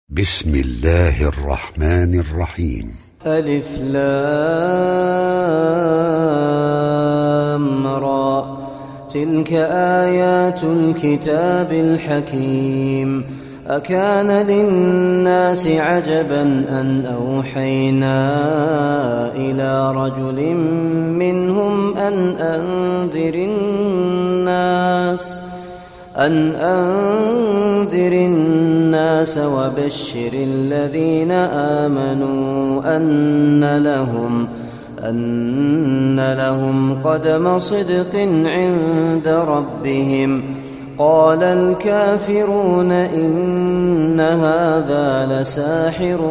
بسم الله الرحمن الرحيم. ألف لام را، تلك آيات الكتاب الحكيم. أكان للناس عجبا أن أوحينا إلى رجل منهم أن أنذر الناس وبشر الذين آمنوا أن لهم قدم صدق عند ربهم. قال الكافرون إن هذا لساحر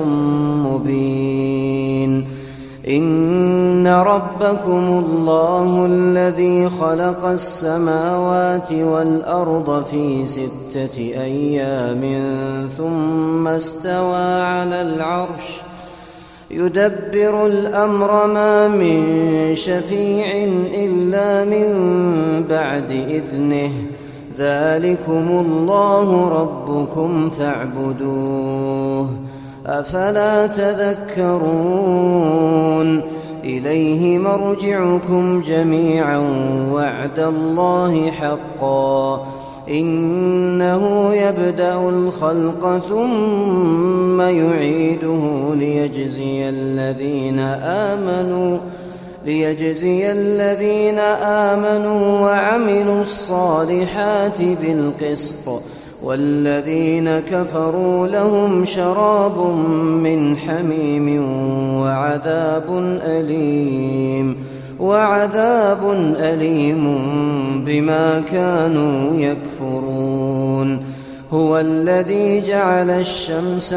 مبين. إن ربكم الله الذي خلق السماوات والأرض في 6 أيام ثم استوى على العرش يدبر الأمر ما من شفيع إلا من بعد إذنه. ذلكم الله ربكم فاعبدوه أفلا تذكرون. إليه مرجعكم جميعا وعد الله حقا. إنه يبدأ الخلق ثم يعيده ليجزي الذين آمنوا وعملوا الصالحات بالقسط، والذين كفروا لهم شراب من حميم وعذاب أليم بما كانوا يكفرون. هو الذي جعل الشمس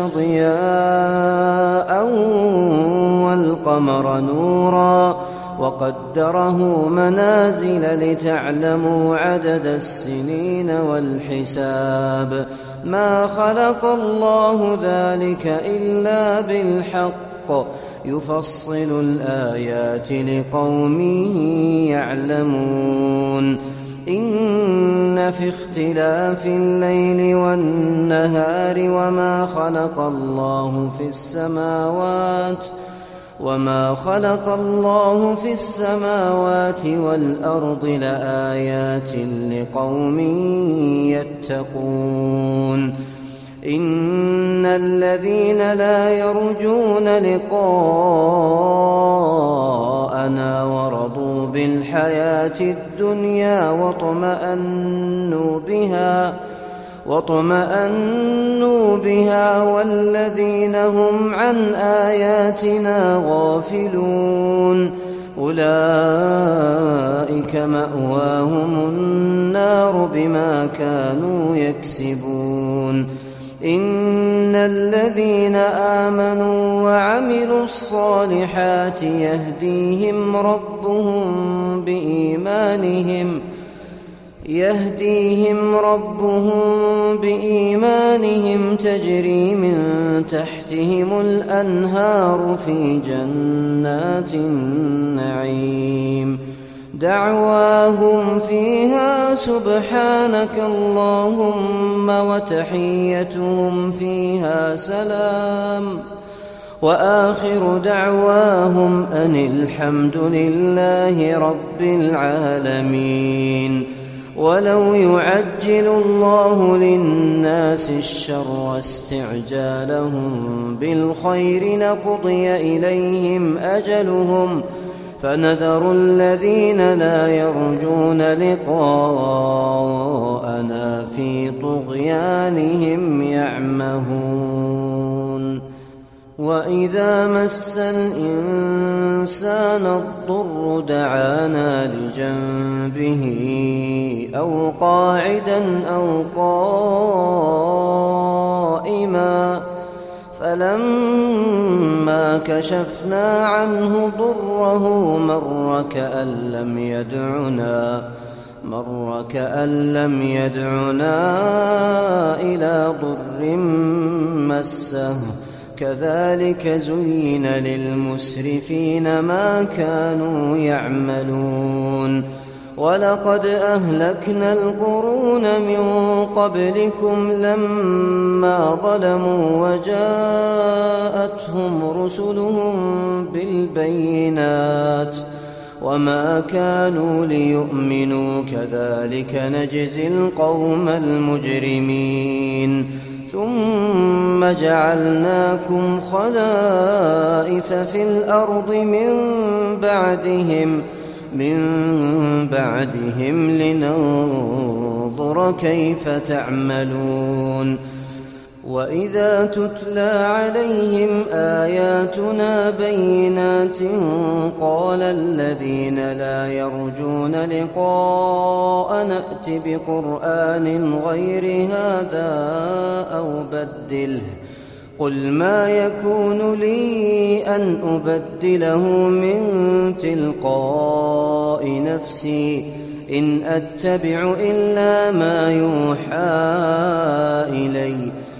ضياء والقمر نورا وقدره منازل لتعلموا عدد السنين والحساب. ما خلق الله ذلك إلا بالحق يفصل الآيات لقوم يعلمون. إن في اختلاف الليل والنهار وما خلق الله في السماوات والأرض لآيات لقوم يتقون. إن الذين لا يرجون لقاءنا ورضوا بالحياة الدنيا واطمأنوا بها والذين هم عن آياتنا غافلون أولئك مأواهم النار بما كانوا يكسبون. إن الذين آمنوا وعملوا الصالحات يهديهم ربهم بإيمانهم تجري من تحتهم الأنهار في جنات النعيم. دعواهم فيها سبحانك اللهم وتحيتهم فيها سلام وآخر دعواهم أن الحمد لله رب العالمين. ولو يعجل الله للناس الشر استعجالهم بالخير لقضي إليهم أجلهم فنذر الذين لا يرجون لقاءنا في طغيانهم يعمهون. وإذا مس الإنسان الضر دعانا لجنبه أو قاعدا أو قائما فلما كشفنا عنه ضره مر كأن لم يدعنا إلى ضر مسه. كذلك زين للمسرفين ما كانوا يعملون. ولقد أهلكنا القرون من قبلكم لما ظلموا وجاءتهم رسلهم بالبينات وما كانوا ليؤمنوا كذلك نجزي القوم المجرمين ثم جعلناكم خلائف في الأرض من بعدهم لننظر كيف تعملون وإذا تتلى عليهم آياتنا بينات قال الذين لا يرجون لقاء نأت بقرآن غير هذا أو بدله قل ما يكون لي أن أبدله من تلقاء نفسي إن أتبع إلا ما يوحى إلي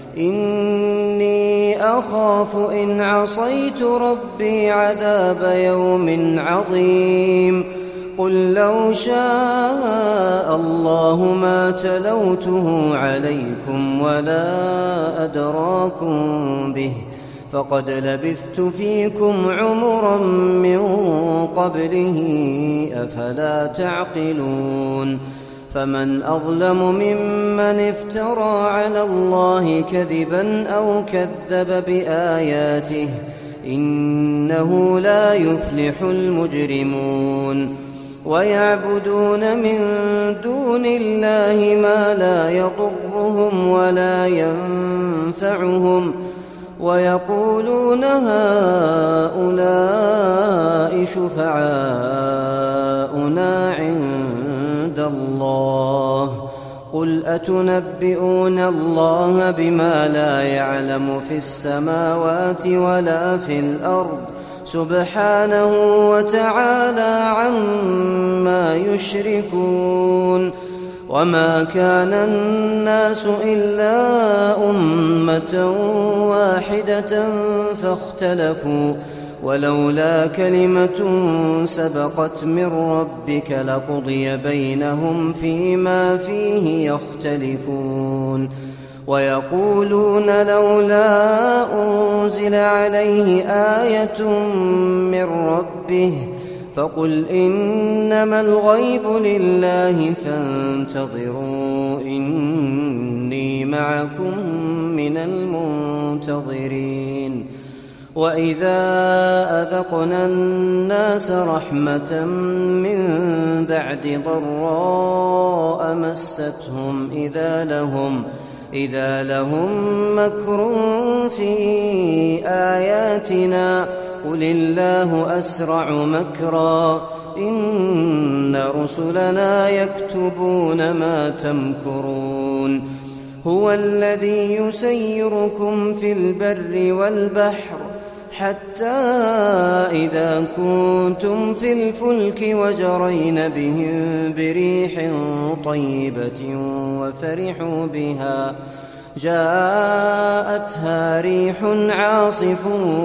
إني أخاف إن عصيت ربي عذاب يوم عظيم قل لو شاء الله ما تلوته عليكم ولا أدراكم به فقد لبثت فيكم عمرا من قبله أفلا تعقلون فمن أظلم ممن افترى على الله كذبا أو كذب بآياته إنه لا يفلح المجرمون ويعبدون من دون الله ما لا يضرهم ولا ينفعهم ويقولون هؤلاء شفعاؤنا عند الله قل أتنبئون الله بما لا يعلم في السماوات ولا في الأرض سبحانه وتعالى عما يشركون وما كان الناس إلا أمة واحدة فاختلفوا ولولا كلمة سبقت من ربك لقضي بينهم فيما فيه يختلفون ويقولون لولا أنزل عليه آية من ربه فقل إنما الغيب لله فانتظروا إني معكم من المنتظرين وإذا أذقنا الناس رحمة من بعد ضراء مستهم إذا لهم مكر في آياتنا قل الله أسرع مكرا إن رسلنا يكتبون ما تمكرون هو الذي يسيركم في البر والبحر حتى إذا كنتم في الفلك وجرين بهم بريح طيبة وفرحوا بها جاءتها ريح عاصف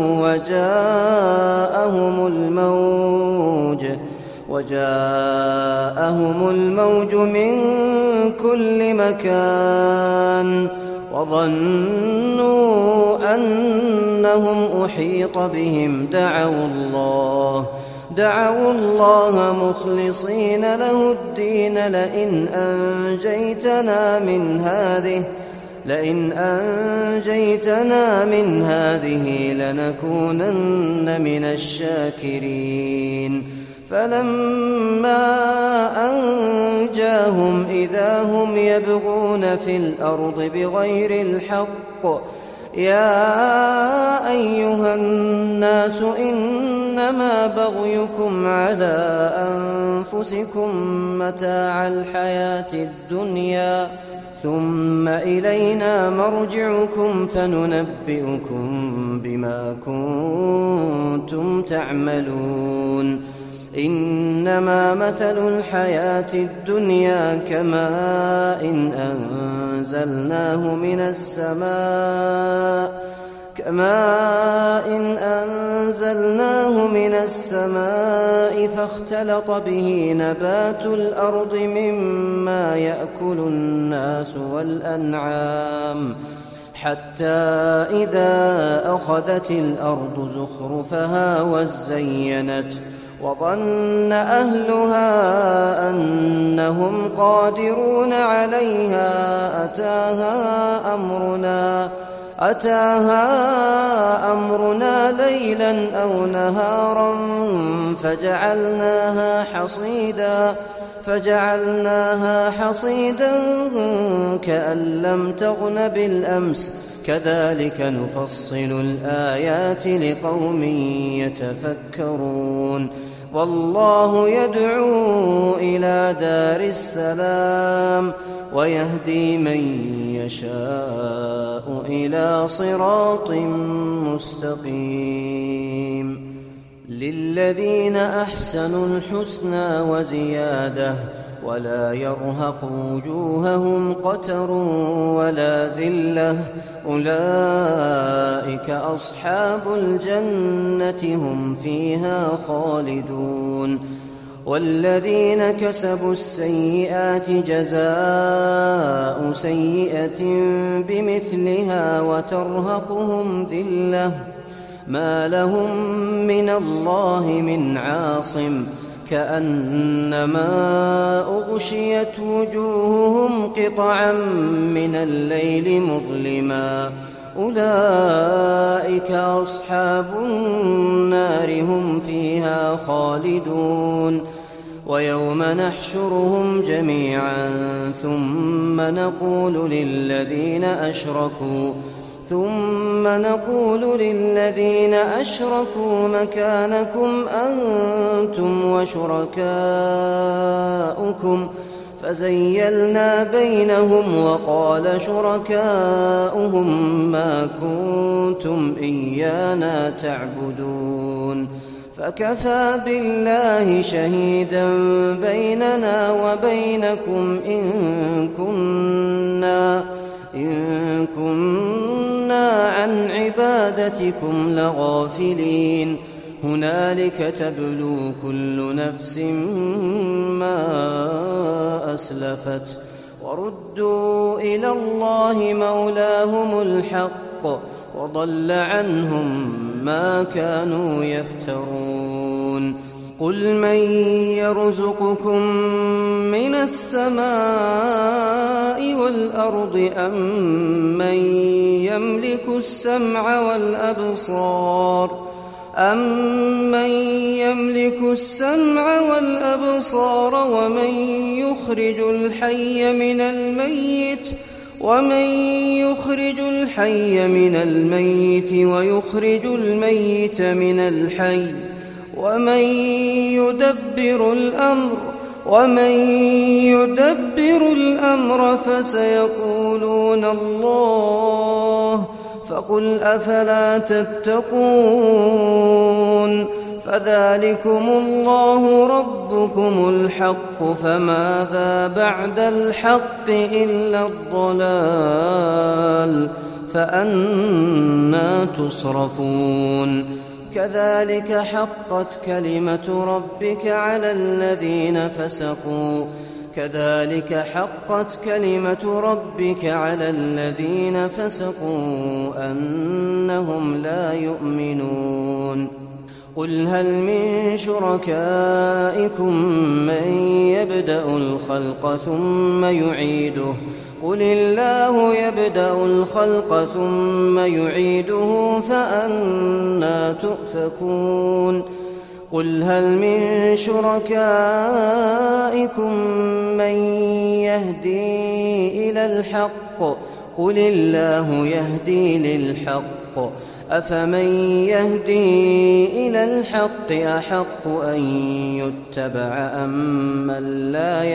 وجاءهم الموج من كل مكان وظنوا أنهم أحيط بهم دعوا الله مخلصين له الدين لئن أنجيتنا من هذه لنكونن من الشاكرين فلما أنجاهم إذا هم يبغون في الأرض بغير الحق يا أيها الناس إنما بغيكم على أنفسكم متاع الحياة الدنيا ثم إلينا مرجعكم فننبئكم بما كنتم تعملون إنما مثل الحياة الدنيا كماء أنزلناه من السماء كماء أنزلناه من السماء فاختلط به نبات الأرض مما يأكل الناس والأنعام حتى إذا أخذت الأرض زخرفها وزينت وظن أهلها أنهم قادرون عليها أتاها أمرنا ليلا أو نهارا فجعلناها حصيدا كأن لم تغن بالأمس كذلك نفصل الآيات لقوم يتفكرون والله يدعو إلى دار السلام ويهدي من يشاء إلى صراط مستقيم للذين أحسنوا الحسنى وزيادة ولا يرهق وجوههم قتر ولا ذلة أولئك أصحاب الجنة هم فيها خالدون والذين كسبوا السيئات جزاء سيئة بمثلها وترهقهم ذلة ما لهم من الله من عاصم كأنما أغشيت وجوههم قطعا من الليل مظلما أولئك أصحاب النار هم فيها خالدون ويوم نحشرهم جميعا ثم نقول للذين أشركوا مكانكم أنتم وشركاؤكم فزيلنا بينهم وقال شركاؤهم ما كنتم إيانا تعبدون فكفى بالله شهيدا بيننا وبينكم إن كنا عن عبادتكم لغافلين هنالك تبلو كل نفس ما أسلفت وردوا إلى الله مولاهم الحق وضل عنهم ما كانوا يفترون قل من يرزقكم من السماء والأرض أمن يملك السمع والأبصار ومن يخرج الحي من الميت ويخرج الميت من الحي ومن يدبر الأمر فسيقولون الله فقل أفلا تتقون فذلكم الله ربكم الحق فماذا بعد الحق إلا الضلال فأنى تصرفون كذلك حقت كلمة ربك على الذين فسقوا أنهم لا يؤمنون قل هل من شركائكم من يبدأ الخلق ثم يعيده قل الله يبدأ الخلق ثم يعيده فأنى تؤفكون قل هل من شركائكم من يهدي إلى الحق قل الله يهدي للحق أفمن يهدي إلى الحق أحق أن يتبع أمن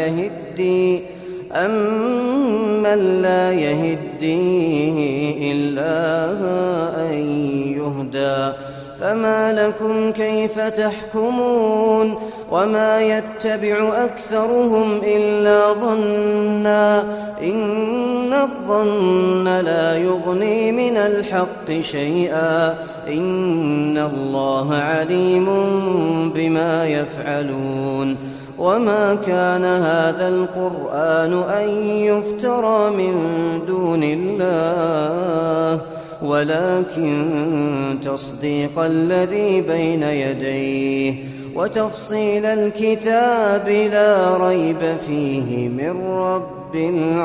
لا يهدي إلا أن يهدى فما لكم كيف تحكمون وما يتبع أكثرهم إلا ظنا إن الظن لا يغني من الحق شيئا إن الله عليم بما يفعلون وما كان هذا القرآن أن يفترى من دون الله ولكن تصديق الذي بين يديه وتفصيل الكتاب لا ريب فيه من رب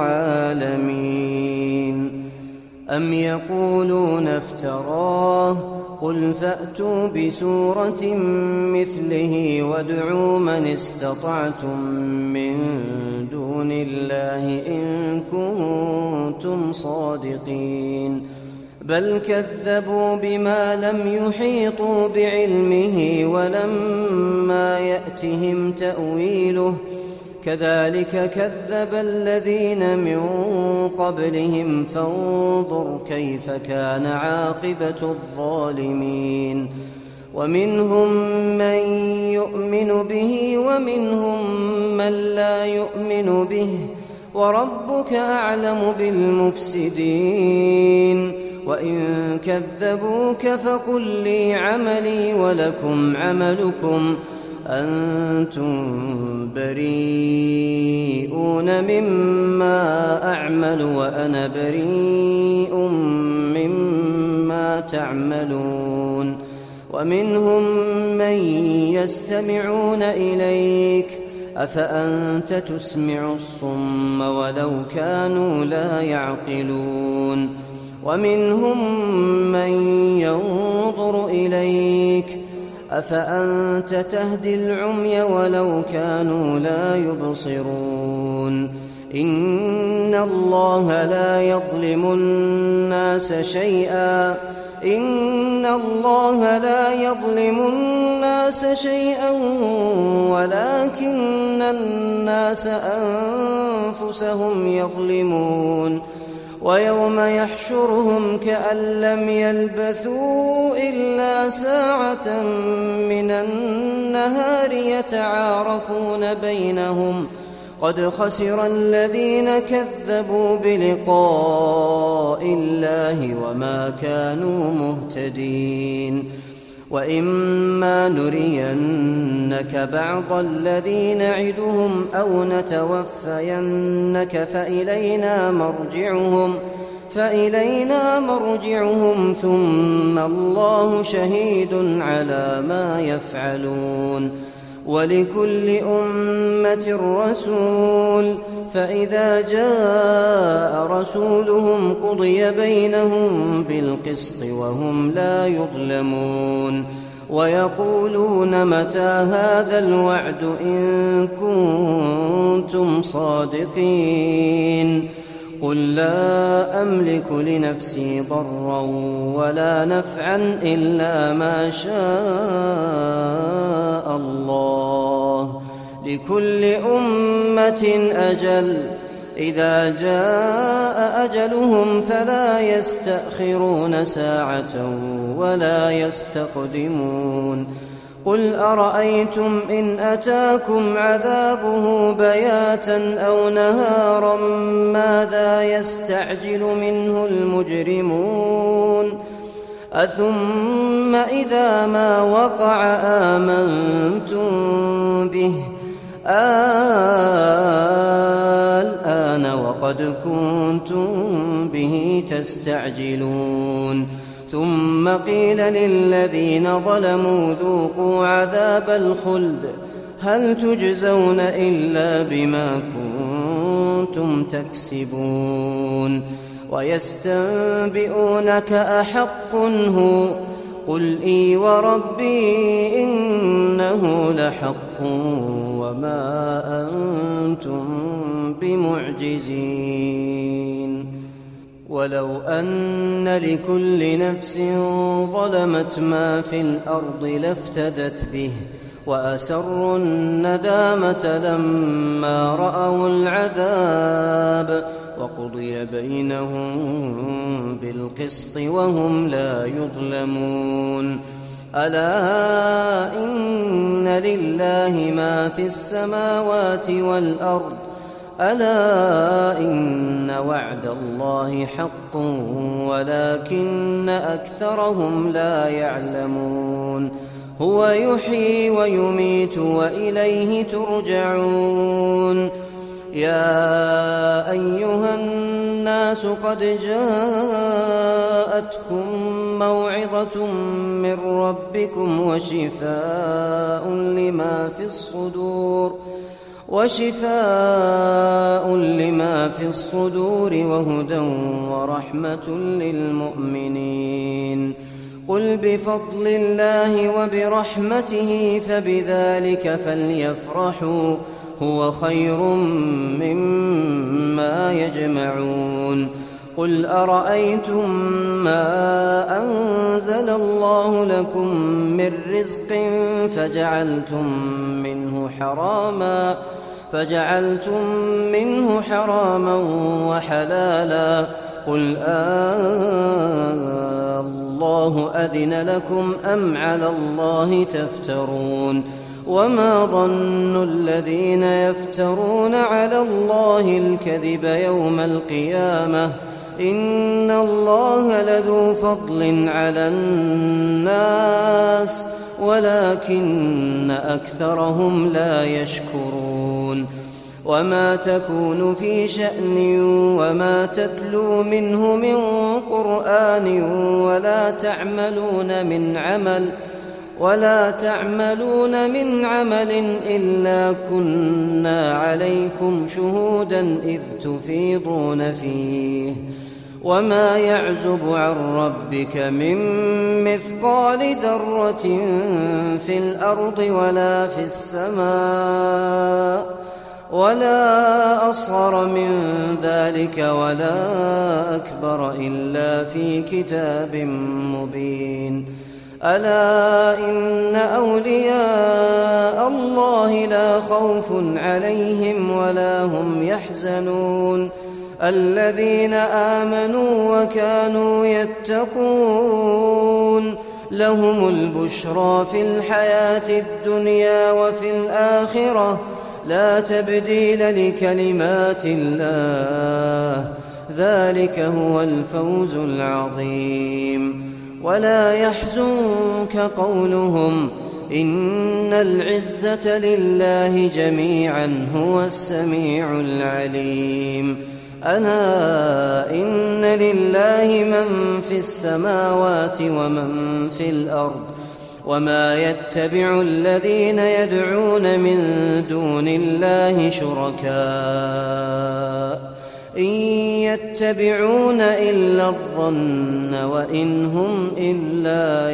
العالمين أم يقولون افتراه قل فأتوا بسورة مثله وادعوا من استطعتم من دون الله إن كنتم صادقين بل كذبوا بما لم يحيطوا بعلمه ولما يأتهم تأويله كذلك كذب الذين من قبلهم فانظر كيف كان عاقبة الظالمين ومنهم من يؤمن به ومنهم من لا يؤمن به وربك أعلم بالمفسدين وإن كذبوك فقل لي عملي ولكم عملكم أنتم بريئون مما أعمل وأنا بريء مما تعملون ومنهم من يستمعون إليك أفأنت تسمع الصم ولو كانوا لا يعقلون ومنهم من ينظر إليك أفأنت تهدي العمي ولو كانوا لا يبصرون إن الله لا يظلم الناس شيئا ولكن الناس أنفسهم يظلمون ويوم يحشرهم كأن لم يلبثوا إلا ساعة من النهار يتعارفون بينهم قد خسر الذين كذبوا بلقاء الله وما كانوا مهتدين وإما نرينك بعض الذي نعدهم أو نتوفينك فإلينا مرجعهم ثم الله شهيد على ما يفعلون ولكل أمة رسول فإذا جاء رسولهم قضي بينهم بالقسط وهم لا يظلمون ويقولون متى هذا الوعد إن كنتم صادقين قل لا أملك لنفسي ضرا ولا نفعا إلا ما شاء الله لكل أمة أجل إذا جاء أجلهم فلا يستأخرون ساعة ولا يستقدمون قل أرأيتم إن أتاكم عذابه بياتا أو نهارا ماذا يستعجل منه المجرمون أثم إذا ما وقع آمنتم به الآن وقد كنتم به تستعجلون ثم قيل للذين ظلموا ذوقوا عذاب الخلد هل تجزون إلا بما كنتم تكسبون ويستنبئونك أحق هو قل إي وربي إنه لحق وما أنتم بمعجزين ولو أن لكل نفس ظلمت ما في الأرض لافتدت به وأسروا الندامة لما رأوا العذاب وقضي بينهم بالقسط وهم لا يظلمون ألا إن لله ما في السماوات والأرض ألا إن وعد الله حق ولكن أكثرهم لا يعلمون هو يحيي ويميت وإليه ترجعون يا أيها الناس قد جاءتكم موعظة من ربكم وشفاء لما في الصدور وهدى ورحمة للمؤمنين قل بفضل الله وبرحمته فبذلك فليفرحوا هو خير مما يجمعون قل أرأيتم ما أنزل الله لكم من رزق فجعلتم منه حراما وحلالا قل الله أذن لكم أم على الله تفترون وما ظن الذين يفترون على الله الكذب يوم القيامة إن الله لذو فضل على الناس ولكن أكثرهم لا يشكرون وما تكون في شأن وما تتلو منه من قرآن ولا تعملون من عمل إلا كنا عليكم شهودا إذ تفيضون فيه وما يعزب عن ربك من مثقال ذرة في الأرض ولا في السماء ولا أصغر من ذلك ولا أكبر إلا في كتاب مبين ألا إن أولياء الله لا خوف عليهم ولا هم يحزنون الذين آمنوا وكانوا يتقون لهم البشرى في الحياة الدنيا وفي الآخرة لا تبديل لكلمات الله ذلك هو الفوز العظيم ولا يحزنك قولهم إن العزة لله جميعا هو السميع العليم ألا إن لله من في السماوات ومن في الأرض وما يتبع الذين يدعون من دون الله شركاء إن يتبعون إلا الظن وإن هم إلا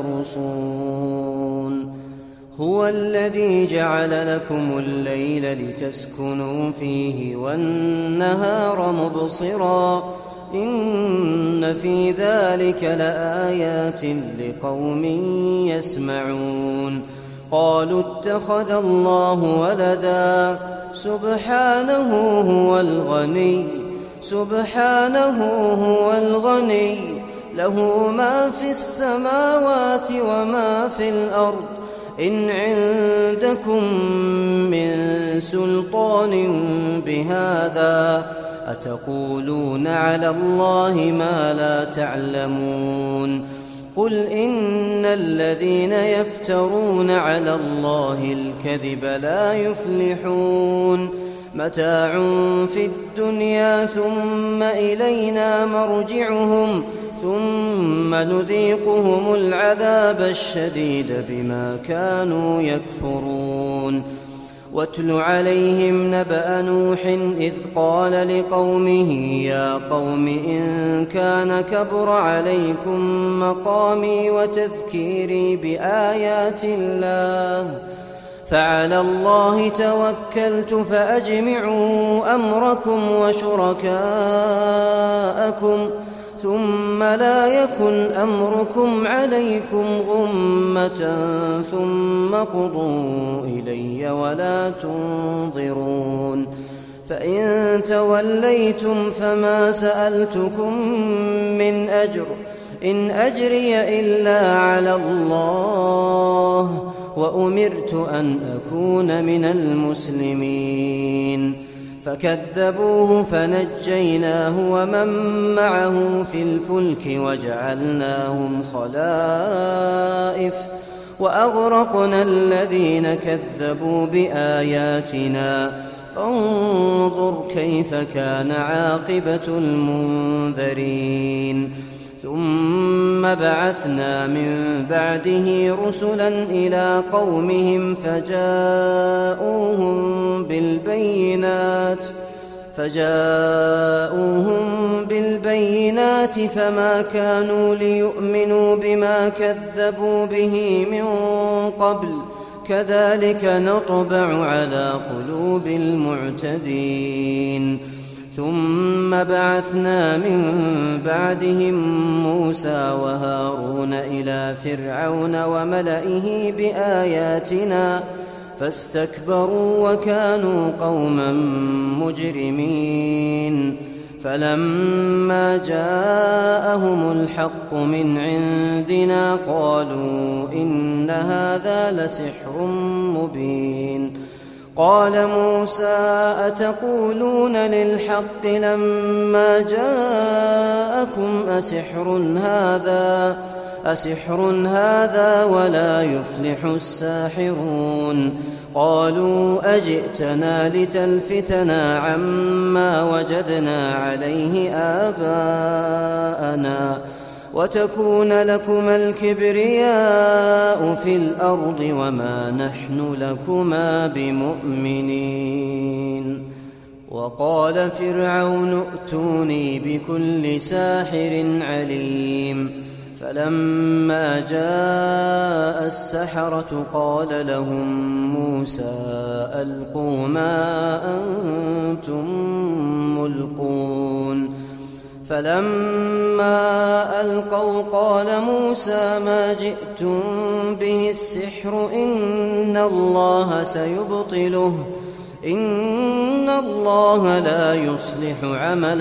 يخرصون هو الذي جعل لكم الليل لتسكنوا فيه والنهار مبصرا إن في ذلك لآيات لقوم يسمعون قالوا اتخذ الله ولدا سبحانه هو الغني له ما في السماوات وما في الأرض إن عندكم من سلطان بهذا أتقولون على الله ما لا تعلمون قل إن الذين يفترون على الله الكذب لا يفلحون متاع في الدنيا ثم إلينا مرجعهم ثم نذيقهم العذاب الشديد بما كانوا يكفرون واتل عليهم نبأ نوح إذ قال لقومه يا قوم إن كان كبر عليكم مقامي وتذكيري بآيات الله فعلى الله توكلت فأجمعوا أمركم وشركاءكم ثم لا يكن أمركم عليكم غمة ثم قضوا إلي ولا تنظرون فإن توليتم فما سألتكم من أجر إن أجري إلا على الله وأمرت أن أكون من المسلمين فكذبوه فنجيناه ومن معه في الفلك وجعلناهم خلائف وأغرقنا الذين كذبوا بآياتنا فانظر كيف كان عاقبة المنذرين ثم بعثنا من بعده رسلا إلى قومهم فجاءوهم بالبينات فما كانوا ليؤمنوا بما كذبوا به من قبل كذلك نطبع على قلوب المعتدين ثم بعثنا من بعدهم موسى وهارون إلى فرعون وملئه بآياتنا فاستكبروا وكانوا قوما مجرمين فلما جاءهم الحق من عندنا قالوا إن هذا لسحر مبين قال موسى أتقولون للحق لما جاءكم أسحر هذا ولا يفلح الساحرون قالوا أجئتنا لتلفتنا عما وجدنا عليه آباءنا وتكون لكما الكبرياء في الأرض وما نحن لكما بمؤمنين وقال فرعون ائتوني بكل ساحر عليم فلما جاء السحرة قال لهم موسى ألقوا ما أنتم ملقون فلما ألقوا قال موسى ما جئتم به السحر إن الله سيبطله إن الله لا يصلح عمل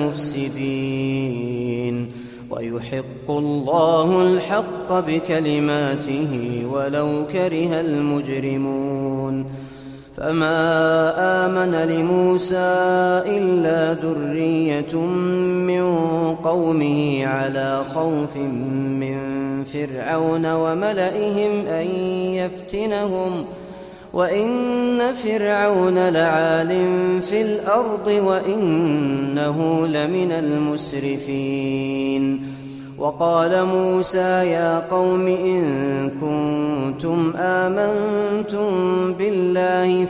المفسدين ويحق الله الحق بكلماته ولو كره المجرمون فما آمن لموسى إلا ذرية من قومه على خوف من فرعون وملئهم أن يفتنهم وإن فرعون لعال في الأرض وإنه لمن المسرفين وقال موسى يا قوم إن كنتم آمنتم بالله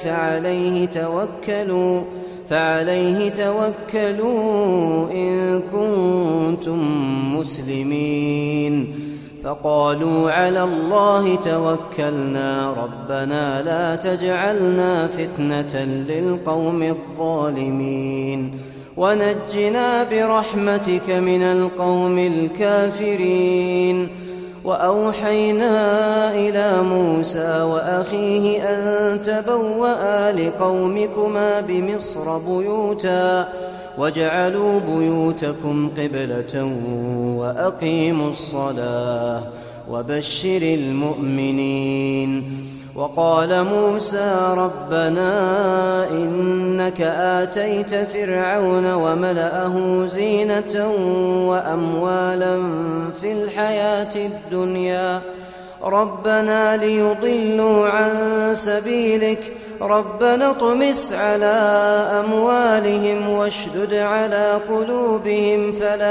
فعليه توكلوا إن كنتم مسلمين فقالوا على الله توكلنا ربنا لا تجعلنا فتنة للقوم الظالمين ونجنا برحمتك من القوم الكافرين وأوحينا إلى موسى وأخيه أن تبوأ لقومكما بمصر بيوتا واجعلوا بيوتكم قبلة وأقيموا الصلاة وبشر المؤمنين وقال موسى ربنا إنك آتيت فرعون وملأه زينة وأموالا في الحياة الدنيا ربنا ليضلوا عن سبيلك ربنا اطمس على أموالهم واشدد على قلوبهم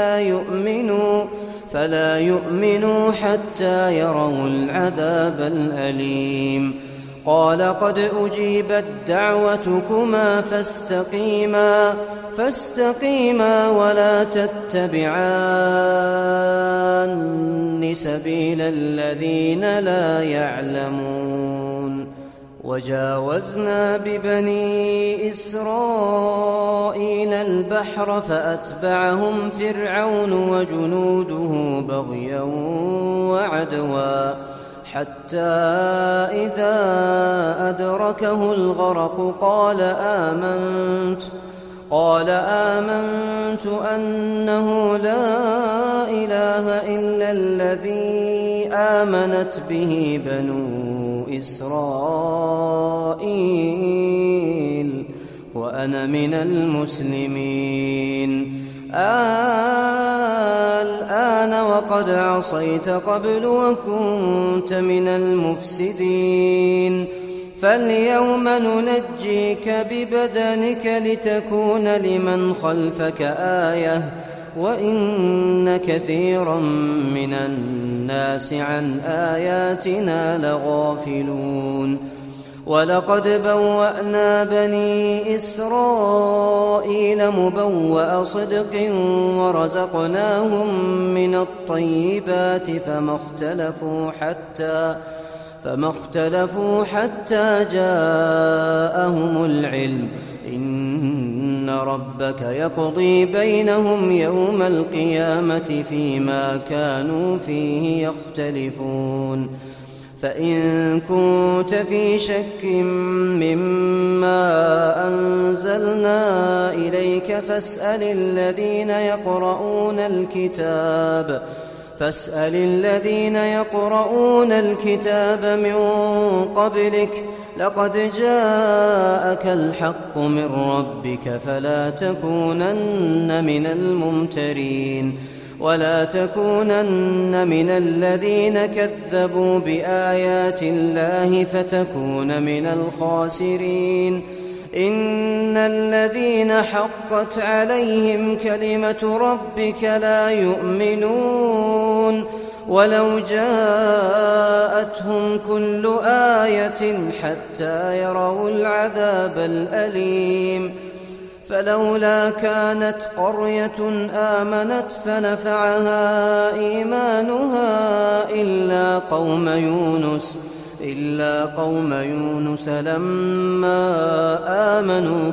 فلا يؤمنوا حتى يروا العذاب الأليم قال قد أجيبت دعوتكما فاستقيما ولا تتبعان سبيل الذين لا يعلمون وجاوزنا ببني إسرائيل البحر فأتبعهم فرعون وجنوده بغيا وعدوا حتى إذا أدركه الغرق قال آمنت أنه لا إله إلا الذي آمنت به بنو إسرائيل وأنا من المسلمين. الآن وقد عصيت قبل وكنت من المفسدين، فاليوم ننجيك ببدنك لتكون لمن خلفك آية، وإن كثيرا من الناس عن آياتنا لغافلون. ولقد بوأنا بني إسرائيل مبوأ صدق ورزقناهم من الطيبات فما اختلفوا حتى جاءهم العلم، إن ربك يقضي بينهم يوم القيامة فيما كانوا فيه يختلفون. فإن كنت في شك مما أنزلنا إليك فاسأل الذين يقرؤون الكتاب من قبلك، لقد جاءك الحق من ربك فلا تكونن من الممترين، ولا تكونن من الذين كذبوا بآيات الله فتكون من الخاسرين. إن الذين حقت عليهم كلمة ربك لا يؤمنون ولو جاءتهم كل آية حتى يروا العذاب الأليم. فلولا كانت قرية آمنت فنفعها إيمانها إلا قوم يونس لما آمنوا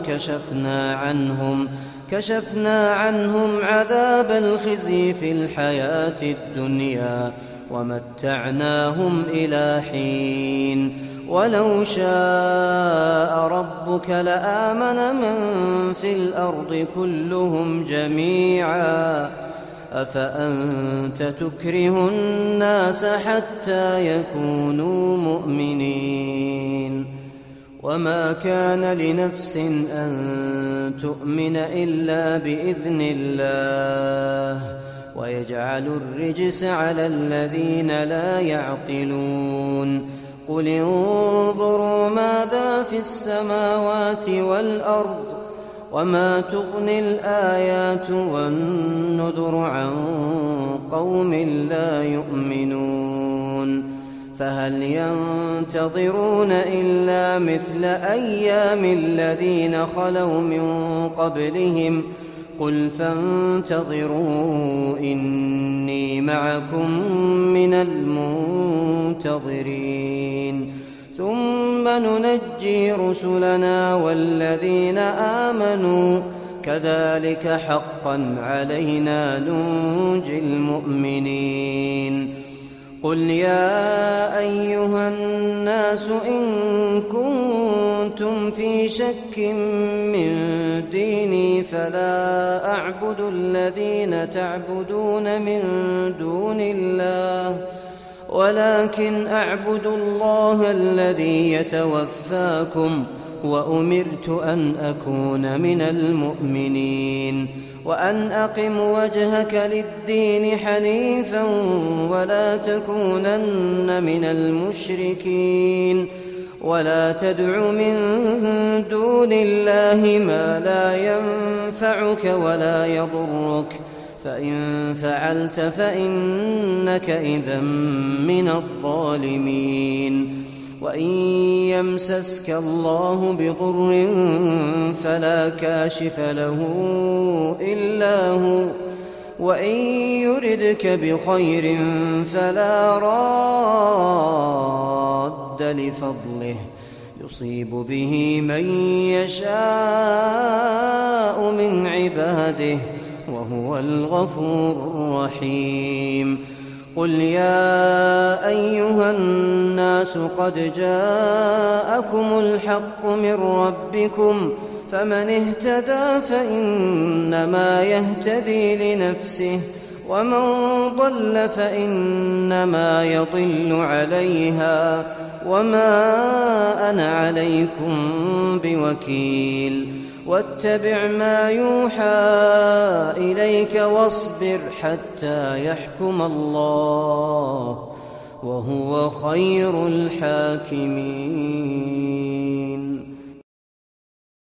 كشفنا عنهم عذاب الخزي في الحياة الدنيا ومتعناهم إلى حين. ولو شاء ربك لآمن من في الأرض كلهم جميعا، أفأنت تكره الناس حتى يكونوا مؤمنين. وما كان لنفس أن تؤمن إلا بإذن الله، ويجعل الرجس على الذين لا يعقلون. قل انظروا ماذا في السماوات والأرض وما تغني الآيات والنذر عن قوم لا يؤمنون. فهل ينتظرون إلا مثل أيام الذين خلوا من قبلهم؟ قل فانتظروا إني معكم من المنتظرين. ثم ننجي رسلنا والذين آمنوا كذلك حقا علينا ننجي المؤمنين. قل يا أيها الناس إن كنتم في شك من ديني فلا أعبد الذين تعبدون من دون الله، ولكن أعبد الله الذي يتوفاكم، وأمرت أن أكون من المؤمنين، وأن أقم وجهك للدين حنيفا ولا تكونن من المشركين، ولا تدع من دون الله ما لا ينفعك ولا يضرك، فإن فعلت فإنك إذا من الظالمين. وإن يمسسك الله بضر فلا كاشف له إلا هو، وإن يردك بخير فلا راد لفضله، يصيب به من يشاء من عباده وهو الغفور الرحيم. قل يا أيها الناس قد جاءكم الحق من ربكم، فمن اهتدى فإنما يهتدي لنفسه، ومن ضل فإنما يضل عليها، وما أنا عليكم بوكيل. واتبع ما يوحى إليك واصبر حتى يحكم الله وهو خير الحاكمين.